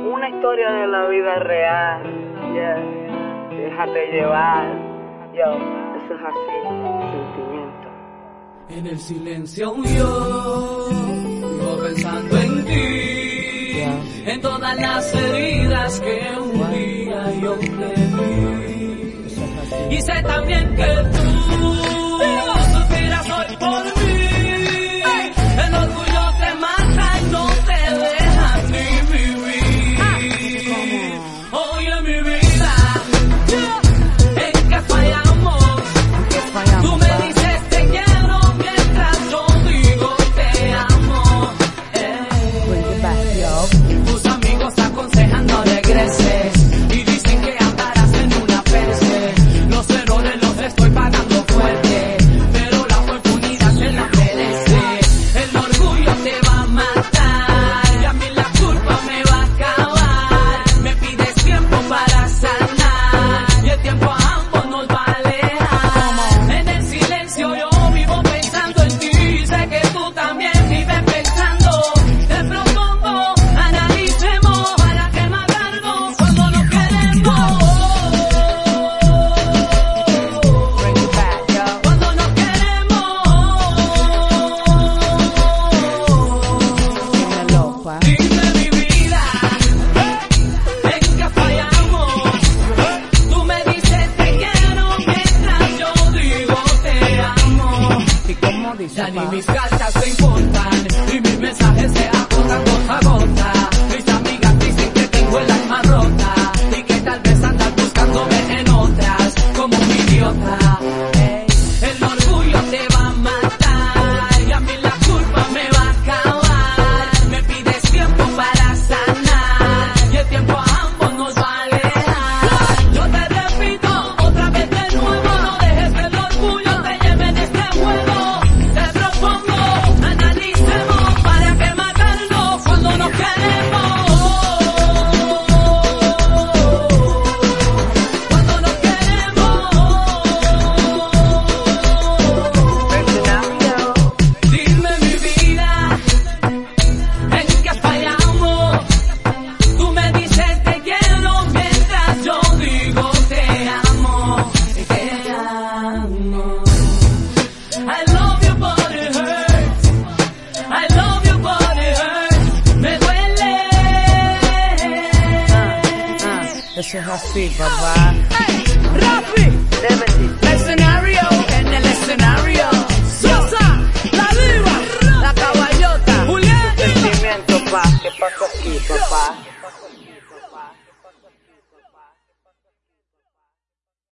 una historia de la vida real, yeah. Déjate llevar, yo, eso es así, sentimiento. En el silencio yo vivo pensando en ti, yeah. En todas las heridas que un día yo te vi, y sé también que tú suspiras hoy por mí. El orgullo te mata y no te deja ni vivir. Oye mi vida, ¿en qué fallamos? Tú me dices te quiero mientras yo digo te amo. Tus amigos te aconsejan no regreses y dicen que andarás en una perse. Los errores los estoy pagando fuerte, pero la oportunidad se la merece. El orgullo te va a matar y a mí la culpa me va a acabar. Me pides tiempo para sanar y el tiempo a ambos nos va a alejar. En el silencio yo vivo pensando en ti, sé que tú también vives pensando. Te propongo, analicemos para que matarnos cuando nos queremos. Cuando nos queremos. Dime mi vida, ¿en qué fallamos? Tú me dices te quiero mientras yo digo te amo. ¿Y cómo dice, Ya ni mis cartas te importan y mis mensajes se agotan gota a gota. Mis amigas dicen que tengo el alma rota y que tal vez andas buscándome en otras como un idiota. El orgullo te va a matar y a mí la culpa me va a acabar. Me pides tiempo para sanar y el tiempo a ambos nos va a alejar. Yo te repito otra vez de nuevo, no dejes que el orgullo te lleve de este juego. Te propongo, analicemos para que matarnos cuando nos queremos. Cuando nos queremos. Dime mi vida, ¿en qué fallamos? Tú me dices te quiero mientras yo digo te amo. Te amo. I love you but it hurts. I love you but it hurts. Me duele. Eso es así, papá. Rafi, escenario, en el escenario. Sosa, la diva, la caballota, Julián. Sentimiento, pa, ¿qué pasa aquí, papá?